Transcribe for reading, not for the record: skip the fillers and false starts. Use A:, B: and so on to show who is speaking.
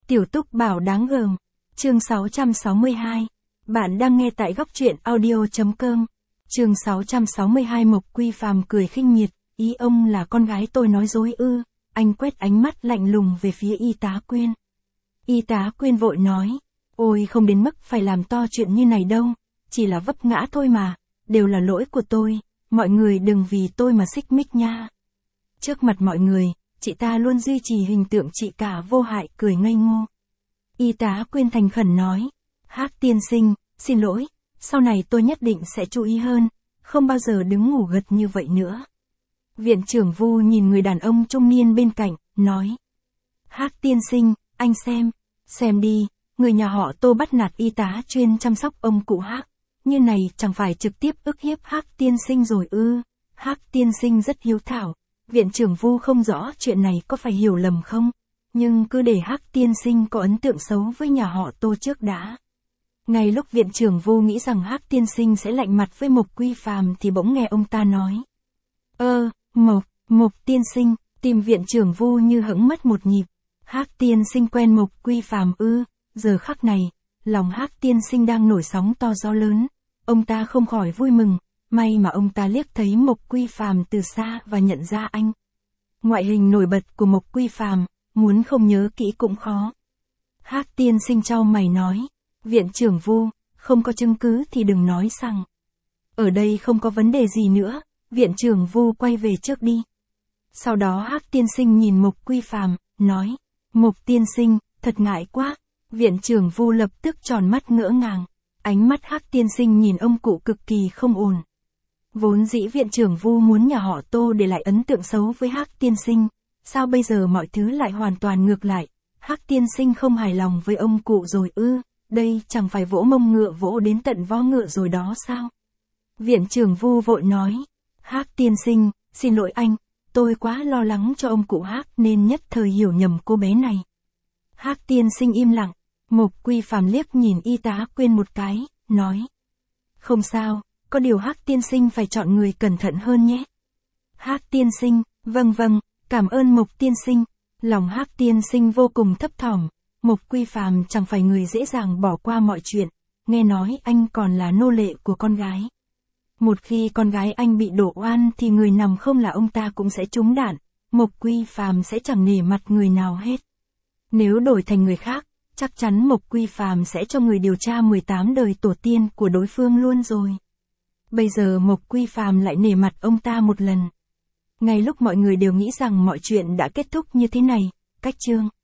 A: Tiểu Túc Bảo đáng gờm. Chương 662. Bạn đang nghe tại góc truyện audio.com. Chương 662. Mộc Quy Phàm cười khinh miệt, ý ông là con gái tôi nói dối ư? Anh quét ánh mắt lạnh lùng về phía y tá Quyên. Y tá Quyên vội nói, ôi không đến mức phải làm to chuyện như này đâu, chỉ là vấp ngã thôi mà, đều là lỗi của tôi, mọi người đừng vì tôi mà xích mích nha. Trước mặt mọi người, chị ta luôn duy trì hình tượng chị cả vô hại cười ngây ngô. Y tá Quyên thành khẩn nói, Hắc tiên sinh, xin lỗi, sau này tôi nhất định sẽ chú ý hơn, không bao giờ đứng ngủ gật như vậy nữa. Viện trưởng Vu nhìn người đàn ông trung niên bên cạnh, nói, Hắc tiên sinh, anh xem đi, người nhà họ Tô bắt nạt y tá chuyên chăm sóc ông cụ Hắc, như này chẳng phải trực tiếp ức hiếp Hắc tiên sinh rồi ư? Hắc tiên sinh rất hiếu thảo. Viện trưởng Vu không rõ chuyện này có phải hiểu lầm không, nhưng cứ để Hắc tiên sinh có ấn tượng xấu với nhà họ Tô trước đã. Ngay lúc viện trưởng Vu nghĩ rằng Hắc tiên sinh sẽ lạnh mặt với Mộc Quy Phàm thì bỗng nghe ông ta nói, Mộc tiên sinh, tim viện trưởng Vu như hững mất một nhịp. Hắc tiên sinh quen Mộc Quy Phàm ư? Giờ khắc này, lòng Hắc tiên sinh đang nổi sóng to gió lớn, ông ta không khỏi vui mừng. May mà ông ta liếc thấy Mộc Quy Phàm từ xa và nhận ra anh. Ngoại hình nổi bật của Mộc Quy Phàm, muốn không nhớ kỹ cũng khó. Hắc tiên sinh chau mày nói, viện trưởng Vu, không có chứng cứ thì đừng nói rằng. Ở đây không có vấn đề gì nữa, viện trưởng Vu quay về trước đi. Sau đó Hắc tiên sinh nhìn Mộc Quy Phàm, nói, Mộc tiên sinh, thật ngại quá. Viện trưởng Vu lập tức tròn mắt ngỡ ngàng, ánh mắt Hắc tiên sinh nhìn ông cụ cực kỳ không ổn. Vốn dĩ viện trưởng Vu muốn nhà họ Tô để lại ấn tượng xấu với Hắc tiên sinh, sao bây giờ mọi thứ lại hoàn toàn ngược lại, Hắc tiên sinh không hài lòng với ông cụ rồi ư? Đây chẳng phải vỗ mông ngựa vỗ đến tận vó ngựa rồi đó sao? Viện trưởng Vu vội nói, Hắc tiên sinh, xin lỗi anh, tôi quá lo lắng cho ông cụ Hắc nên nhất thời hiểu nhầm cô bé này. Hắc tiên sinh im lặng, Mộc Quy Phàm liếc nhìn y tá Quyên một cái, nói, không sao. Có điều Hắc tiên sinh phải chọn người cẩn thận hơn nhé. Hắc tiên sinh, vâng, cảm ơn Mộc tiên sinh. Lòng Hắc tiên sinh vô cùng thấp thỏm, Mộc Quy Phàm chẳng phải người dễ dàng bỏ qua mọi chuyện, nghe nói anh còn là nô lệ của con gái. Một khi con gái anh bị đổ oan thì người nằm không là ông ta cũng sẽ trúng đạn, Mộc Quy Phàm sẽ chẳng nể mặt người nào hết. Nếu đổi thành người khác, chắc chắn Mộc Quy Phàm sẽ cho người điều tra 18 đời tổ tiên của đối phương luôn rồi. Bây giờ Mộc Quy Phàm lại nể mặt ông ta một lần. Ngay lúc mọi người đều nghĩ rằng mọi chuyện đã kết thúc như thế này, cách chương